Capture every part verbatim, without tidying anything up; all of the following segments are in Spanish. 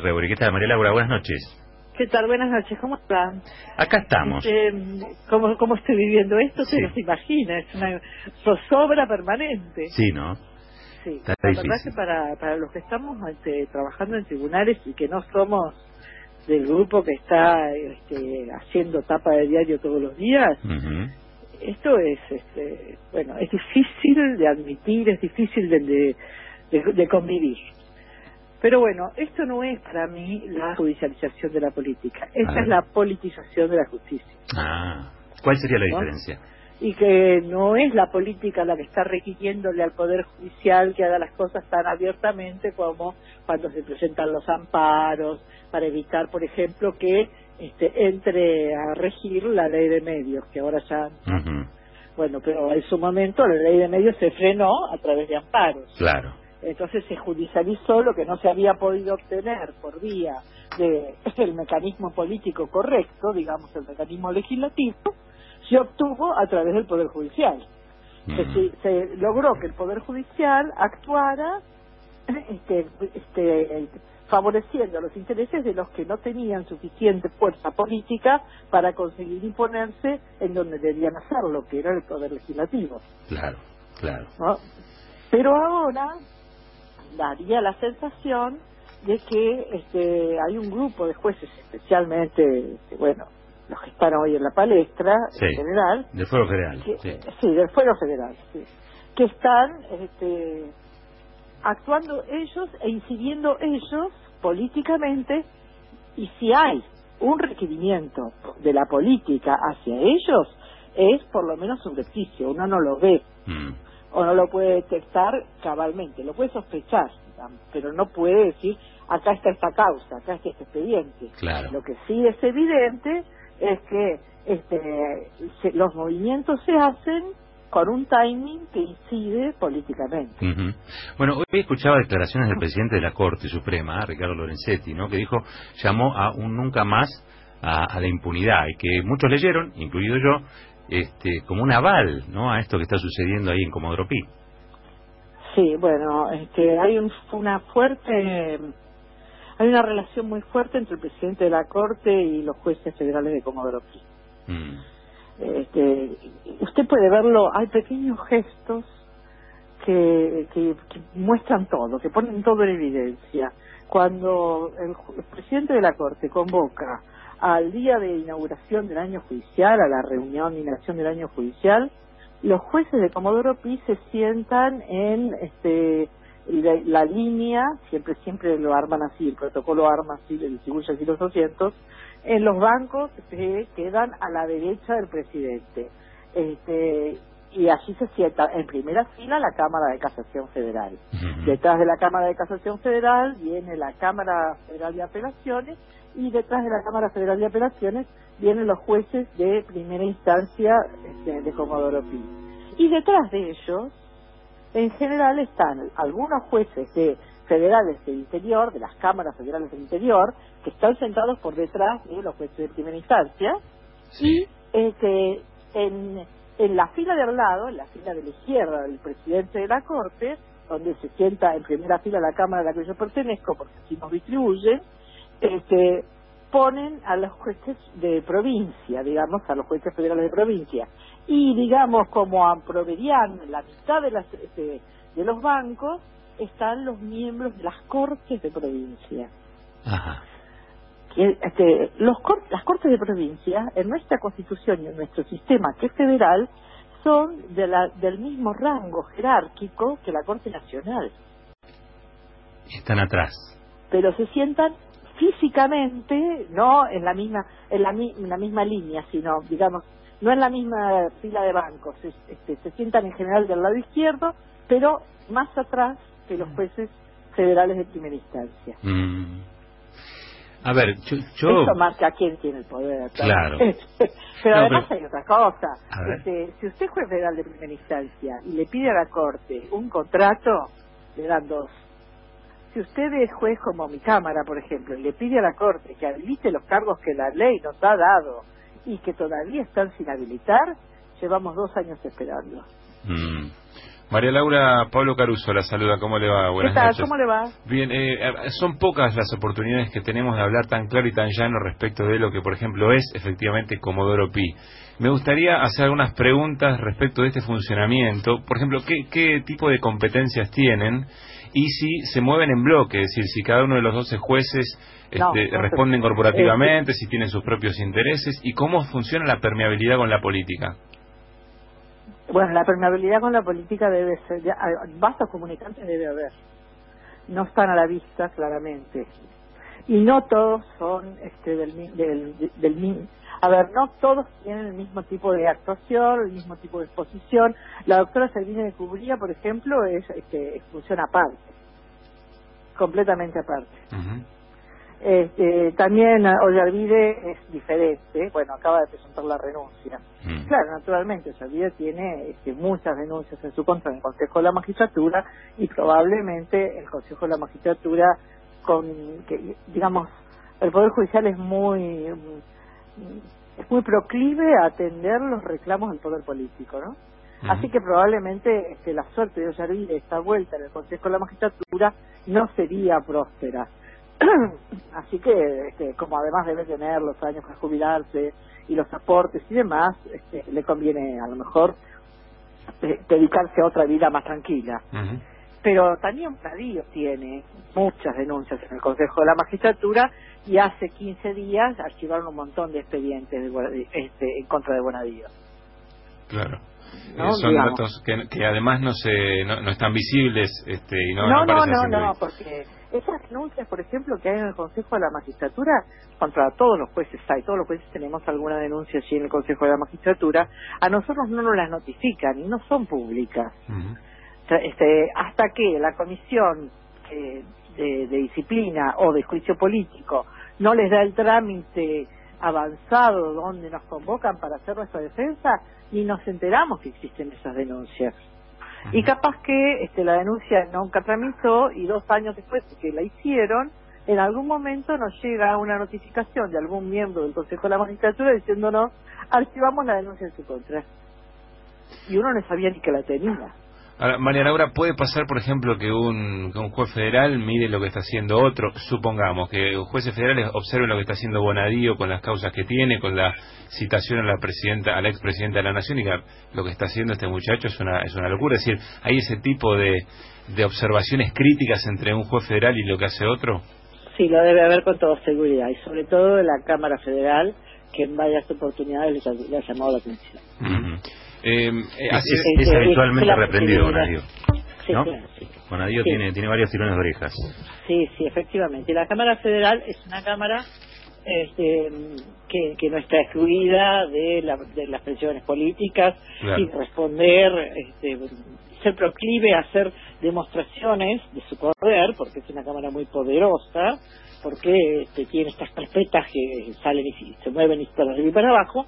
Rebori, ¿qué tal? María Laura, buenas noches. ¿Qué tal? Buenas noches, ¿cómo están? Acá estamos. Este, ¿cómo, ¿Cómo estoy viviendo esto? Sí. Se los imagina, es una zozobra permanente. Sí, ¿no? Sí, Está la difícil. verdad que para, para los que estamos este, trabajando en tribunales y que no somos del grupo que está este, haciendo tapa de diario todos los días, Uh-huh. esto es, este, bueno, es difícil de admitir, es difícil de, de, de, de convivir. Pero bueno, esto no es para mí la judicialización de la política, esta es la politización de la justicia. Ah, ¿cuál sería la ¿no? diferencia? Y que no es la política la que está requiriéndole al Poder Judicial que haga las cosas tan abiertamente como cuando se presentan los amparos, para evitar, por ejemplo, que este, entre a regir la ley de medios, que ahora ya... Uh-huh. Bueno, pero en su momento la ley de medios se frenó a través de amparos. Claro. Entonces se judicializó lo que no se había podido obtener por vía del mecanismo político correcto, digamos el mecanismo legislativo, se obtuvo a través del Poder Judicial. Uh-huh. Se, se logró que el Poder Judicial actuara este, este, favoreciendo los intereses de los que no tenían suficiente fuerza política para conseguir imponerse en donde debían hacerlo, que era el Poder Legislativo. Claro, claro. ¿No? Pero ahora daría la sensación de que este, hay un grupo de jueces, especialmente, este, bueno, los que están hoy en la palestra, Sí, en general, del Fuero Federal. que, Sí. sí, del Fuero Federal, sí, que están este, actuando ellos e incidiendo ellos políticamente, y si hay un requerimiento de la política hacia ellos, es por lo menos un beneficio, uno no lo ve. Mm. O no lo puede detectar cabalmente, lo puede sospechar, digamos, pero no puede decir, acá está esta causa, acá está este expediente. Claro. Lo que sí es evidente es que este, se, los movimientos se hacen con un timing que incide políticamente. Uh-huh. Bueno, hoy escuchaba declaraciones del presidente de la Corte Suprema, Ricardo Lorenzetti, ¿no? Que dijo, llamó a un nunca más a, a la impunidad, y que muchos leyeron, incluido yo, este, como un aval, ¿no?, a esto que está sucediendo ahí en Comodoro Pi. Sí, bueno, este, hay un, una fuerte, hay una relación muy fuerte entre el presidente de la Corte y los jueces federales de Comodoro Pi. Mm. Este, usted puede verlo, hay pequeños gestos que, que, que muestran todo, que ponen todo en evidencia. Cuando el, el presidente de la Corte convoca al día de inauguración del año judicial, a la reunión de inauguración del año judicial, los jueces de Comodoro Pi se sientan en este la, la línea, siempre siempre lo arman así, el protocolo arma así, le distribuye así los asientos, en los bancos que quedan a la derecha del presidente. Este, y allí se sienta en primera fila la Cámara de Casación Federal. Uh-huh. Detrás de la Cámara de Casación Federal viene la Cámara Federal de Apelaciones, y detrás de la Cámara Federal de Apelaciones vienen los jueces de primera instancia este, de Comodoro Pi. Y detrás de ellos, en general, están algunos jueces de federales del interior, de las cámaras federales del interior, que están sentados por detrás de los jueces de primera instancia, Sí. y este, en, en la fila de al lado, en la fila de la izquierda del presidente de la Corte, donde se sienta en primera fila la Cámara a la que yo pertenezco, porque así nos distribuyen, este, ponen a los jueces de provincia, digamos, a los jueces federales de provincia, y digamos como a provedian la mitad de, las, de, de los bancos están los miembros de las cortes de provincia. Ajá. Que, este, los cor las cortes de provincia en nuestra constitución y en nuestro sistema que es federal son de la, del mismo rango jerárquico que la Corte Nacional. Están atrás. Pero se sientan físicamente no en la misma en la, en la misma línea, sino digamos no en la misma fila de bancos, se, este, se sientan en general del lado izquierdo, pero más atrás que los jueces federales de primera instancia. Mm. A ver, yo, yo... Eso marca quién tiene el poder. Claro. Pero No, además pero... hay otra cosa. A ver. Este, si usted es juez federal de primera instancia y le pide a la Corte un contrato, le dan dos. Si usted es juez como mi Cámara, por ejemplo, y le pide a la Corte que habilite los cargos que la ley nos ha dado y que todavía están sin habilitar, llevamos dos años esperando. Mm. María Laura, Pablo Caruso la saluda, ¿cómo le va? Buenas ¿Qué tal? noches. ¿Cómo le va? Bien, eh, son pocas las oportunidades que tenemos de hablar tan claro y tan llano respecto de lo que, por ejemplo, es efectivamente Comodoro Pi. Me gustaría hacer algunas preguntas respecto de este funcionamiento. Por ejemplo, ¿qué, qué tipo de competencias tienen? Y si se mueven en bloque, es decir, si cada uno de los doce jueces No, este, no, responden pero- corporativamente, si tienen sus propios intereses, y cómo funciona la permeabilidad con la política. Bueno, la permeabilidad con la política debe ser, ya, hay- vasos comunicantes debe haber. No están a la vista, claramente. Y no todos son este, del, mi- del, del mismo. A ver, no todos tienen el mismo tipo de actuación, el mismo tipo de exposición. La doctora Servini de Cubría, por ejemplo, es este, expulsión aparte, completamente aparte. Uh-huh. Este, también Ollarvide es diferente, bueno, acaba de presentar la renuncia. Mm. Claro, naturalmente, Ollarvide tiene este, muchas denuncias en su contra en el Consejo de la Magistratura y probablemente el Consejo de la Magistratura, con que digamos, el Poder Judicial es muy es muy proclive a atender los reclamos del poder político, ¿no? Uh-huh. Así que probablemente este, la suerte de Ollarvide, esta vuelta en el Consejo de la Magistratura, no sería próspera. Así que, este, como además debe tener los años para jubilarse y los aportes y demás, este, le conviene a lo mejor eh, dedicarse a otra vida más tranquila. Uh-huh. Pero también Bonadío tiene muchas denuncias en el Consejo de la Magistratura y hace quince días archivaron un montón de expedientes de, Bonadío- este, en contra de Bonadío. Claro. ¿No? Eh, son Digamos. datos que, que además no se no, no están visibles este, y no, No, no no, aparecen no, siempre. no, porque esas denuncias, por ejemplo, que hay en el Consejo de la Magistratura, contra todos los jueces hay, todos los jueces tenemos alguna denuncia allí en el Consejo de la Magistratura, a nosotros no nos las notifican y no son públicas. Uh-huh. Este, hasta que la comisión eh, de, de disciplina o de juicio político no les da el trámite avanzado donde nos convocan para hacer nuestra defensa, ni nos enteramos que existen esas denuncias. Uh-huh. Y capaz que este, la denuncia nunca tramitó y dos años después que la hicieron, en algún momento nos llega una notificación de algún miembro del Consejo de la Magistratura diciéndonos archivamos la denuncia en su contra. Y uno no sabía ni que la tenía. Ahora, María Laura, ¿puede pasar, por ejemplo, que un, que un juez federal mire lo que está haciendo otro? Supongamos que los jueces federales observen lo que está haciendo Bonadío con las causas que tiene, con la citación a la presidenta, a la expresidenta de la Nación, y que lo que está haciendo este muchacho es una, es una locura. Es decir, ¿hay ese tipo de, de observaciones críticas entre un juez federal y lo que hace otro? Sí, lo debe haber con toda seguridad, y sobre todo de la Cámara Federal, que en varias oportunidades les ha, le ha llamado la atención. Uh-huh. Eh, eh, Es, así es, es- es es- habitualmente es la reprendido posibilidad. Bonadío, Sí, ¿no? claro, sí. Bonadío Sí. tiene, tiene varios tirones de orejas. Sí, sí, efectivamente. La Cámara Federal es una Cámara este, que, que no está excluida de, la, de las presiones políticas Claro. y de responder, este, ser proclive a hacer demostraciones de su poder, porque es una Cámara muy poderosa, porque este, tiene estas carpetas que salen y se mueven y para arriba y para abajo,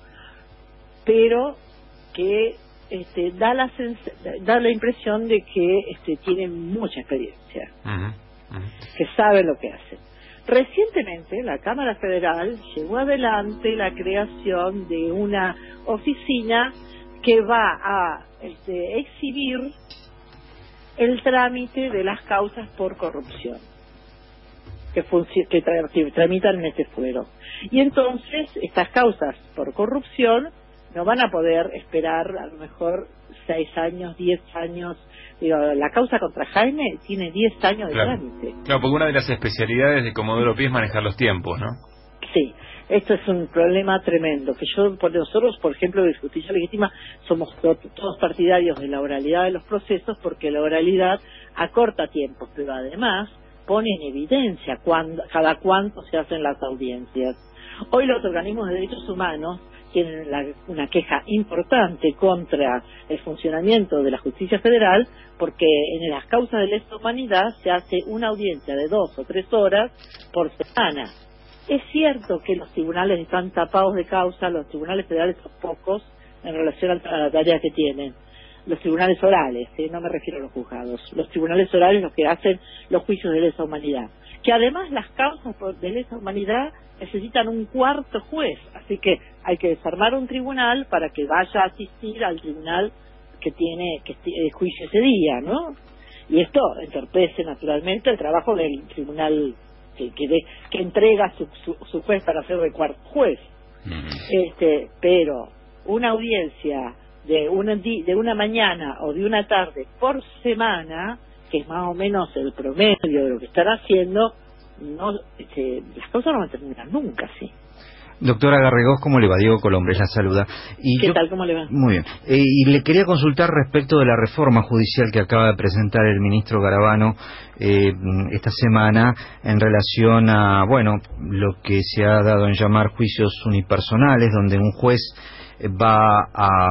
pero que este, da la sens- da la impresión de que este, tienen mucha experiencia, Uh-huh. Uh-huh. que saben lo que hacen. Recientemente la Cámara Federal llevó adelante la creación de una oficina que va a este, exhibir el trámite de las causas por corrupción que, funci- que, tra- que tramitan en este fuero. Y entonces estas causas por corrupción no van a poder esperar a lo mejor seis años, diez años. Digo, la causa contra Jaime tiene diez años de Claro. trámite. Claro, porque una de las especialidades de Comodoro Pi es manejar los tiempos, ¿no? Sí, esto es un problema tremendo, que yo, por nosotros, por ejemplo, de Justicia Legítima, somos to- todos partidarios de la oralidad de los procesos, porque la oralidad acorta tiempos, pero además pone en evidencia cuándo, cada cuánto se hacen las audiencias. Hoy los organismos de derechos humanos tienen la, una queja importante contra el funcionamiento de la justicia federal, porque en las causas de lesa humanidad se hace una audiencia de dos o tres horas por semana. Es cierto que los tribunales están tapados de causa, los tribunales federales son pocos en relación a la tarea que tienen. Los tribunales orales, ¿eh? No me refiero a los juzgados, los tribunales orales los que hacen los juicios de lesa humanidad, que además las causas de lesa humanidad necesitan un cuarto juez, así que hay que desarmar un tribunal para que vaya a asistir al tribunal que tiene que eh, juicio ese día, ¿no? Y esto entorpece naturalmente el trabajo del tribunal que que, de, que entrega su, su, su juez para ser de cuarto juez. Uh-huh. Este, pero una audiencia de una de una mañana o de una tarde por semana, que es más o menos el promedio de lo que están haciendo, no, este, las cosas no van a terminar nunca, sí. Doctora Garregós, ¿cómo le va? Diego Colombre la saluda. Y ¿Qué yo, tal? ¿Cómo le va? Muy bien. Eh, y le quería consultar respecto de la reforma judicial que acaba de presentar el ministro Garabano eh, esta semana en relación a, bueno, lo que se ha dado en llamar juicios unipersonales, donde un juez va a,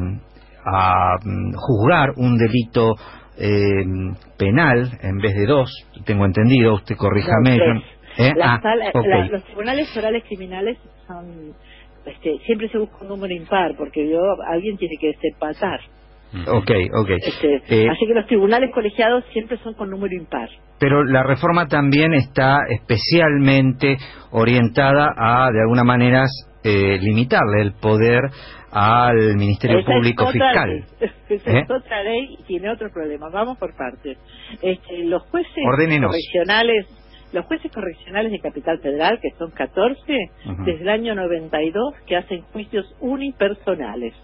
a juzgar un delito eh, penal en vez de dos, tengo entendido, usted corríjame. No, ¿Eh? La ah, sala, okay. la, los tribunales orales criminales son, este, siempre se busca un número impar, porque yo, alguien tiene que desempatar. Ok, ok. Este, eh, así que los tribunales colegiados siempre son con número impar. Pero la reforma también está especialmente orientada a, de alguna manera, eh, limitarle el poder al Ministerio esa Público es otra Fiscal. Ley. Esa ¿Eh? es otra ley y tiene otro problema. Vamos por partes. Este, los jueces Ordénenos. correccionales, los jueces correccionales de Capital Federal, que son catorce, uh-huh. desde el año noventa y dos, que hacen juicios unipersonales.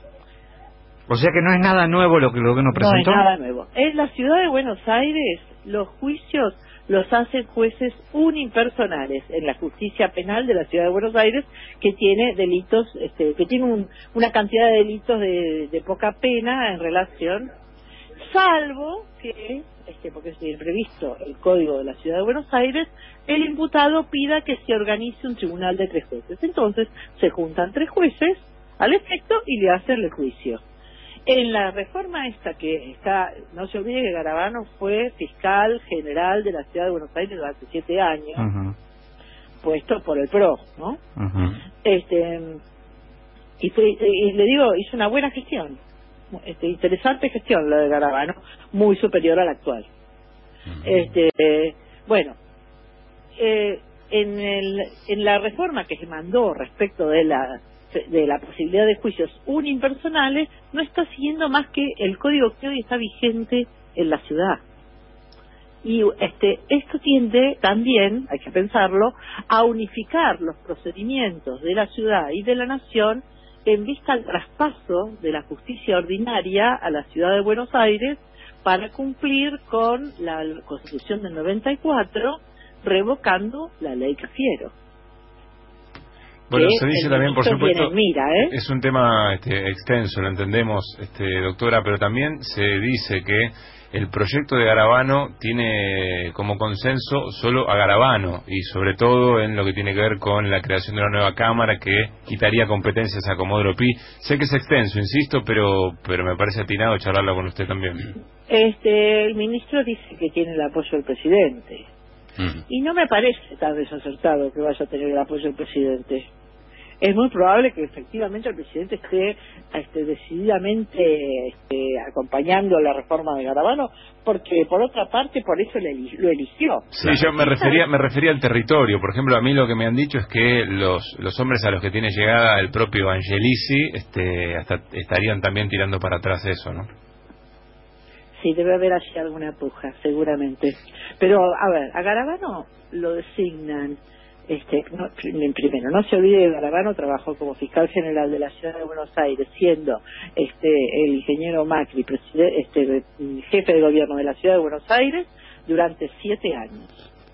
O sea que no es nada nuevo lo que, lo que nos presentó. No es nada nuevo. En la ciudad de Buenos Aires, los juicios los hacen jueces unipersonales en la justicia penal de la ciudad de Buenos Aires, que tiene delitos, este, que tiene un, una cantidad de delitos de, de poca pena en relación, salvo que, este, porque es previsto el Código de la ciudad de Buenos Aires, el imputado pida que se organice un tribunal de tres jueces. Entonces se juntan tres jueces al efecto y le hacen el juicio. En la reforma esta que está, no se olvide que Garabano fue fiscal general de la ciudad de Buenos Aires durante siete años, uh-huh. puesto por el P R O, ¿no? Uh-huh. Este, y, fue, y le digo, hizo una buena gestión, este, interesante gestión la de Garabano, muy superior a la actual. Uh-huh. Este, eh, bueno, eh, en, el, en la reforma que se mandó respecto de la de la posibilidad de juicios unipersonales, no está siguiendo más que el código que hoy está vigente en la ciudad. Y este esto tiende también, hay que pensarlo, a unificar los procedimientos de la ciudad y de la nación en vista al traspaso de la justicia ordinaria a la ciudad de Buenos Aires para cumplir con la Constitución del noventa y cuatro, revocando la ley Cafiero. Bueno, se dice también, por supuesto, mira, ¿eh? es un tema este, extenso, lo entendemos, este, doctora, pero también se dice que el proyecto de Garabano tiene como consenso solo a Garabano, y sobre todo en lo que tiene que ver con la creación de una nueva Cámara que quitaría competencias a Comodoro Pi. Sé que es extenso, insisto, pero pero me parece atinado charlarlo con usted también. Este, el ministro dice que tiene el apoyo del presidente, uh-huh. y no me parece tan desacertado que vaya a tener el apoyo del presidente. Es muy probable que efectivamente el presidente esté este, decididamente este, acompañando la reforma de Garabano, porque por otra parte por eso le, lo eligió. Sí, yo me refería me refería al territorio. Por ejemplo, a mí lo que me han dicho es que los los hombres a los que tiene llegada el propio Angelici este, hasta estarían también tirando para atrás eso, ¿no? Sí, debe haber allí alguna puja, seguramente. Pero, a ver, a Garabano lo designan. Este, no, primero, no se olvide que Garabano trabajó como fiscal general de la ciudad de Buenos Aires, siendo este el ingeniero Macri, este, jefe de gobierno de la ciudad de Buenos Aires, durante siete años.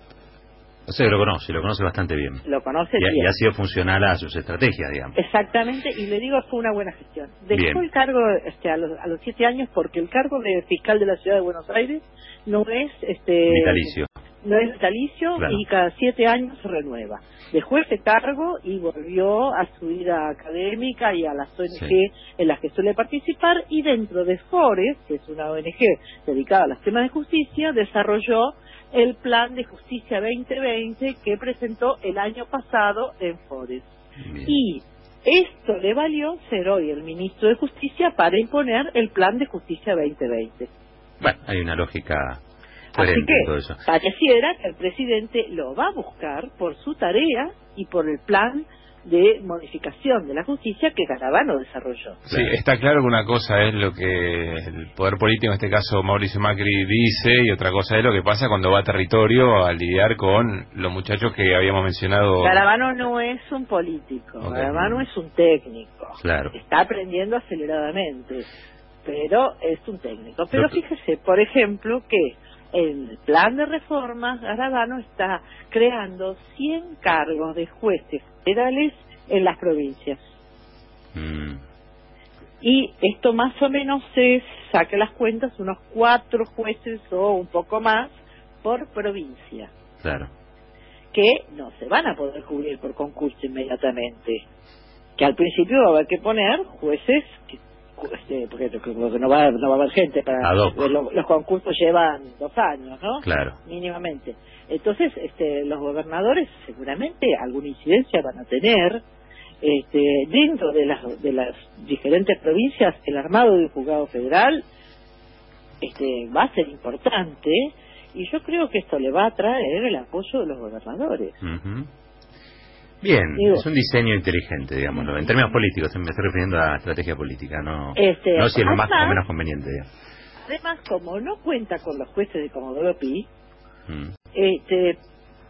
O sea, lo conoce, lo conoce bastante bien. Lo conoce y, bien. Y ha sido funcional a sus estrategias, digamos. Exactamente, y le digo, fue una buena gestión. Dejó bien. el cargo este, a, los, a los siete años porque el cargo de fiscal de la ciudad de Buenos Aires no es... este vitalicio. No es vitalicio, claro. Y cada siete años se renueva. Dejó ese cargo y volvió a su vida académica y a las O N G sí. en las que suele participar, y dentro de FORES, que es una O N G dedicada a los temas de justicia, desarrolló el Plan de Justicia veinte veinte que presentó el año pasado en FORES. Bien. Y esto le valió ser hoy el ministro de Justicia para imponer el Plan de Justicia veinte veinte. Bueno, hay una lógica... Así que pareciera que el presidente lo va a buscar por su tarea y por el plan de modificación de la justicia que Garabano desarrolló. Sí, está claro que una cosa es lo que el poder político, en este caso Mauricio Macri, dice, y otra cosa es lo que pasa cuando va a territorio a lidiar con los muchachos que habíamos mencionado. Garabano no es un político, okay. Garabano es un técnico. Claro. Está aprendiendo aceleradamente, pero es un técnico. Pero fíjese, por ejemplo, que en el plan de reformas, Garabano está creando cien cargos de jueces federales en las provincias. Mm. Y esto más o menos es, saque las cuentas, unos cuatro jueces o un poco más por provincia. Claro. Que no se van a poder cubrir por concurso inmediatamente. Que al principio va a haber que poner jueces que Este, porque, porque no va no va a haber gente para los, los concursos llevan dos años, ¿no? Claro. Mínimamente. Entonces, este, los gobernadores seguramente alguna incidencia van a tener. Este, dentro de las de las diferentes provincias, el armado del juzgado federal este, va a ser importante, y yo creo que esto le va a traer el apoyo de los gobernadores. Uh-huh. Bien, Digo, es un diseño inteligente, digámoslo. En términos políticos, me estoy refiriendo a estrategia política, no, este, no si es lo además, más o menos conveniente. Digamos. Además, como no cuenta con los jueces de Comodoro Pi, mm. este,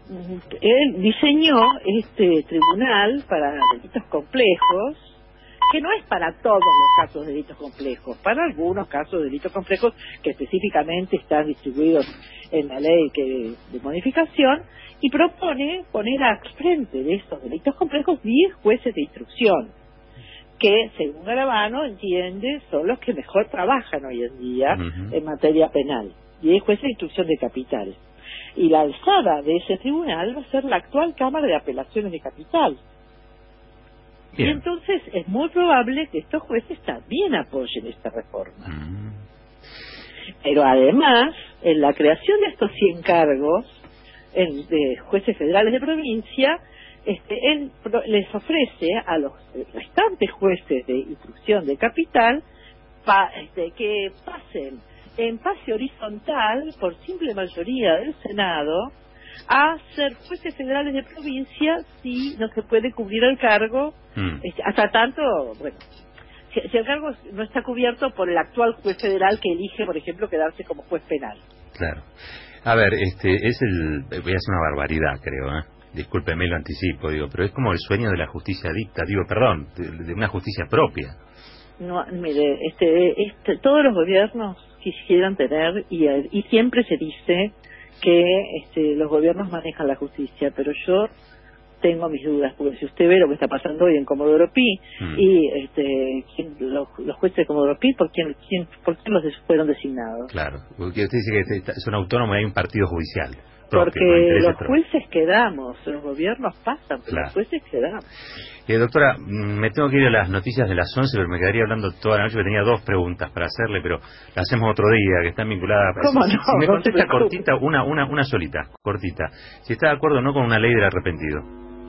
él diseñó este tribunal para delitos complejos, que no es para todos los casos de delitos complejos, para algunos casos de delitos complejos que específicamente están distribuidos en la ley que de modificación, y propone poner al frente de estos delitos complejos diez jueces de instrucción, que según Garabano entiende son los que mejor trabajan hoy en día uh-huh. en materia penal, diez jueces de instrucción de capital. Y la alzada de ese tribunal va a ser la actual Cámara de Apelaciones de Capital. Bien. Y entonces es muy probable que estos jueces también apoyen esta reforma. Uh-huh. Pero además, en la creación de estos cien cargos en, de jueces federales de provincia, este, él pro, les ofrece a los restantes jueces de instrucción de capital pa, este, que pasen en pase horizontal por simple mayoría del Senado a ser jueces federales de provincia si no se puede cubrir el cargo mm. este, hasta tanto, bueno, si, si el cargo no está cubierto por el actual juez federal que elige, por ejemplo, quedarse como juez penal. Claro. A ver, este es el, voy a hacer una barbaridad, creo, ¿eh? Discúlpeme, lo anticipo, digo, pero es como el sueño de la justicia dicta, digo, perdón, de, de una justicia propia. No, mire, este, este, todos los gobiernos quisieran tener, y, y siempre se dice que este, los gobiernos manejan la justicia, pero yo tengo mis dudas, porque si usted ve lo que está pasando hoy en Comodoro Pi, mm. y este, ¿quién, los, los jueces de Comodoro Pi, ¿por quién, quién, por quién los fueron designados? Claro, porque usted dice que son autónomos y hay un partido judicial. Porque los jueces quedamos, los gobiernos pasan, pero claro. los jueces quedamos. Eh, doctora, me tengo que ir a las noticias de las once, pero me quedaría hablando toda la noche, porque tenía dos preguntas para hacerle, pero las hacemos otro día, que están vinculadas. ¿Cómo si, no? si me no contesta cortita, una, una, una solita, cortita. Si está de acuerdo o no con una ley del arrepentido.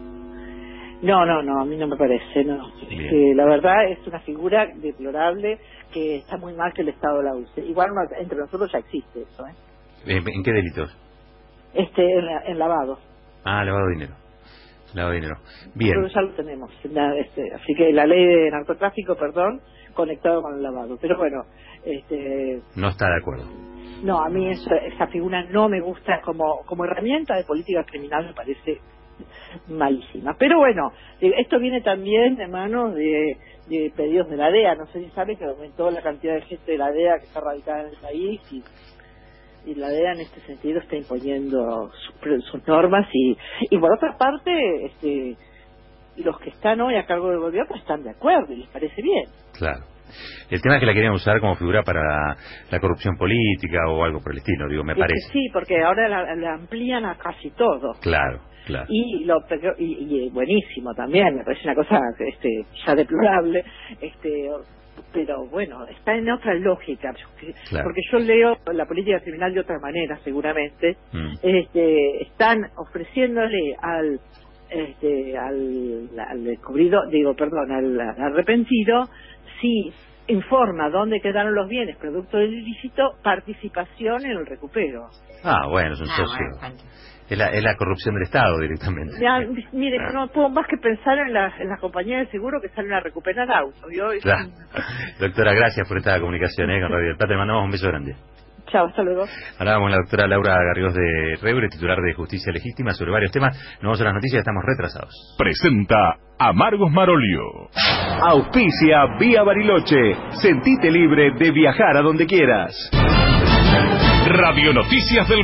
No, no, no, a mí no me parece, no. Este, la verdad es una figura deplorable que está muy mal que el Estado la use. Igual no, entre nosotros ya existe eso, ¿eh? ¿En, en qué delitos? Este, en, en lavado. Ah, lavado de dinero. Lavado de dinero. Bien. Nosotros ya lo tenemos. La, este, así que la ley de narcotráfico, perdón, conectado con el lavado. Pero bueno, este. No está de acuerdo. No, a mí esa, esa figura no me gusta como como herramienta de política criminal, me parece malísima. Pero bueno, esto viene también de manos de, de pedidos de la D E A. No sé si sabe que aumentó la cantidad de gente de la D E A que está radicada en el país, y y la D E A en este sentido está imponiendo sus, sus normas, y, y por otra parte este los que están hoy a cargo del gobierno están de acuerdo y les parece bien. Claro. El tema es que la querían usar como figura para la, la corrupción política o algo por el estilo, digo, me es parece. Sí, porque ahora la, la amplían a casi todo. Claro, claro. Y lo y, y buenísimo también, me parece una cosa este ya deplorable, este pero bueno, está en otra lógica, claro. Porque yo leo la política criminal de otra manera, seguramente. Mm. Este, están ofreciéndole al este al, al descubrido, digo, perdón, al, al arrepentido, si informa dónde quedaron los bienes producto del ilícito, participación en el recupero. Ah, bueno, es un Ah, socio. bueno, Es la, es la corrupción del Estado directamente. Ya, mire, no puedo más que pensar en las en las compañías de seguro que salen a recuperar autos. ¿Vio? Claro. Doctora, gracias por esta comunicación ¿eh? con Radio del Plata. Te mandamos un beso grande. Chao, hasta luego. Hablábamos con la doctora Laura Garrigós de Reure, titular de Justicia Legítima, sobre varios temas. Nos vamos a las noticias, estamos retrasados. Presenta Amargos Marolio. Auspicia Vía Bariloche. Sentite libre de viajar a donde quieras. Radio Noticias del